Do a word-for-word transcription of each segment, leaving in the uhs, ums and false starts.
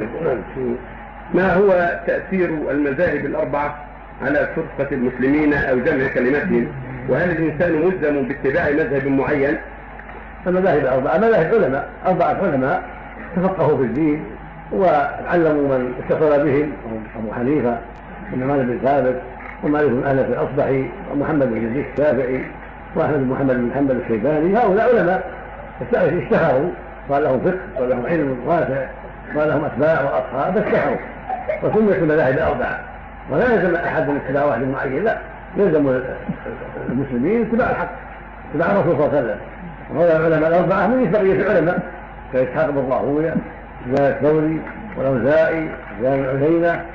ما هو تأثير المذاهب الأربعة على فرقة المسلمين أو جمع كلمتهم؟ وهل الإنسان ملزم باتباع مذهب معين؟ المذاهب الأربعة مذاهب علماء، أربعة علماء تفقهوا في الدين وعلموا من اتصل بهم، أبو حنيفة ومالك بن ثابت ومالك بن أنس الأصبحي ومحمد بن إدريس الشافعي وأحمد بن محمد بن حنبل الشيباني. هؤلاء علماء اشتهروا، صار لهم فقه، صار لهم علم واسع، صار لهم أتباع وأصحاب، اشتهروا وسميت المذاهب الأربعة. ولا يلزم أحد من اتباع واحد معين، لا، يلزم المسلمين اتباع الحق، اتباع الرسول صلى الله عليه وسلم. وهؤلاء العلماء الأربعة من بقية العلماء كإسحاق بن راهويه وسفيان الثوري والأوزاعي وسفيان بن عيينة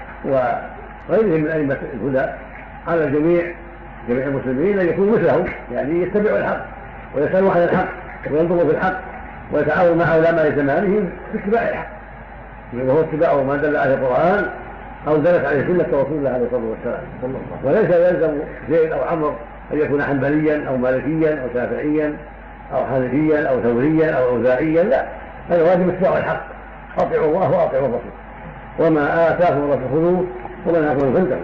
وغيرهم من أئمة الهدى. على الجميع جميع المسلمين أن يكونوا مثلهم، يعني يتبعوا الحق ويسألوا عن الحق وينظروا في الحق ويتعاونوا مع علماء زمانهم في اتباع الحق، وهو اتباع ما دل عليه القرآن أو دلت عليه سنة رسول الله عليه الصلاة والسلام. وليس يلزم زيد أو عمرو أن يكون حنبليا أو مالكيا أو شافعيا أو حنفيا أو ثوريا أو أوزاعيا، لا، هذا واجب اتباع الحق، أطيعوا الله وأطيعوا الرسول، وما آتاكم الرسول خذوه وما نهاكم فانتهوا.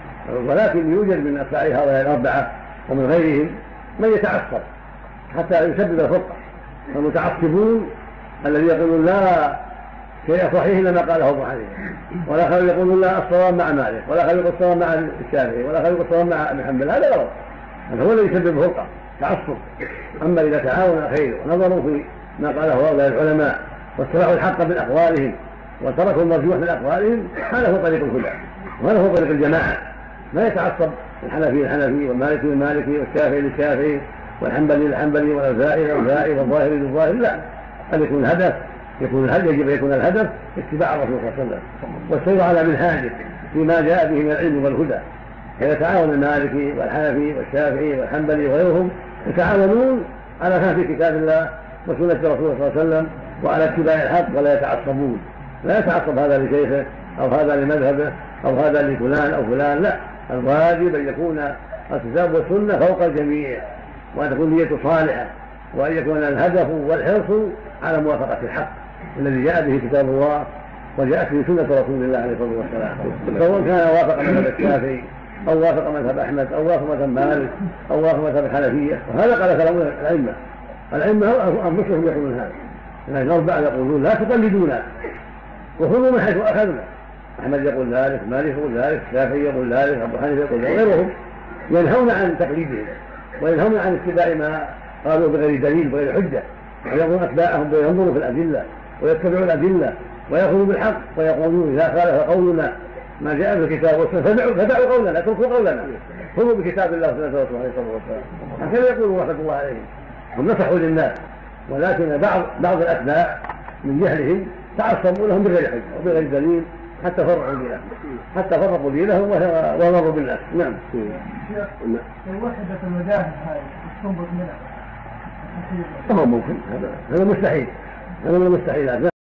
ولكن يوجد من أتباع هؤلاء الأربعة ومن غيرهم من يتعصب حتى يسبب الفرقة. المتعصبون الذي يقولون لا شيء صحيح لما قاله ابو حنيفه، ولا خلوا يقولون لا الصواب مع مالك، ولا خلوا يقول الصواب مع الشافعي، ولا خلوا يقول الصواب مع ابن حنبل. هذا غلط، هذا هو الذي يسبب فرقه، تعصب. اما اذا تعاون خير ونظروا في ما قاله هؤلاء العلماء واتبعوا الحق من اقوالهم وتركوا المرجوح من اقوالهم، هذا هو طريق الهدى وهذا هو طريق الجماعه. ما يتعصب الحنفي للحنفي والمالكي للمالكي والشافعي للشافعي والحنبلي للحنبلي والاوزاعي للاوزاعي والظاهري للظاهري، لا، هذا يكون الهدف، يكون الهدف يجب ان يكون الهدف اتباع الرسول صلى الله عليه وسلم والسير على منهاجه فيما جاء به من العلم والهدى. فيتعاون المالكي والحنفي والشافعي والحنبلي وغيرهم يتعاونون على فهم كتاب الله وسنه رسول الله صلى الله عليه وسلم وعلى اتباع الحق، ولا يتعصبون. لا يتعصب هذا لشيخه او هذا لمذهبه او هذا لفلان او فلان، لا، الواجب ان يكون الكتاب والسنه فوق الجميع، وان تكون نيته صالحه، وان يكون الهدف والحرص على موافقه الحق الذي جاء به كتاب الله وجاءت به سنه رسول الله عليه الصلاه والسلام. سواء كان وافق مذهب الشافعي او وافق مذهب احمد او وافق مذهب مالك او وافق مذهب الحنفيه، وهذا قال كلام الائمه. الائمه انفسهم يقولون هذا، لكن الاربعه يقولون لا تقلدونا وخذوا من حيث اخذنا. احمد يقول ذلك، مالك يقول ذلك، الشافعي يقول ذلك، ابو حنيفه يقول ذلك، غيرهم ينهون عن تقليدهم وينهون عن اتباع ما قالوا بغير دليل بغير حجه، ويأمرون أتباعهم وينظروا في الأدلة ويتبعوا الأدلة ويأخذوا بالحق ويقولون إذا خالف قولنا ما جاء في الكتاب والسنة فدعوا قولنا، اتركوا قولنا، خذوا بكتاب الله وسنة رسوله عليه الصلاة والسلام. هكذا يقولون رحمة الله عليهم، هم نصحوا للناس، ولكن بعض بعض الأتباع من جهلهم تعصبوا لهم بغير حجة وبغير دليل حتى فرقوا دينهم حتى فرقوا دينهم وضروا بالناس. نعم. وحدة المذاهب هذه تنبط منها؟ هو ممكن، هذا هذا مستحيل، هذا من المستحيلات.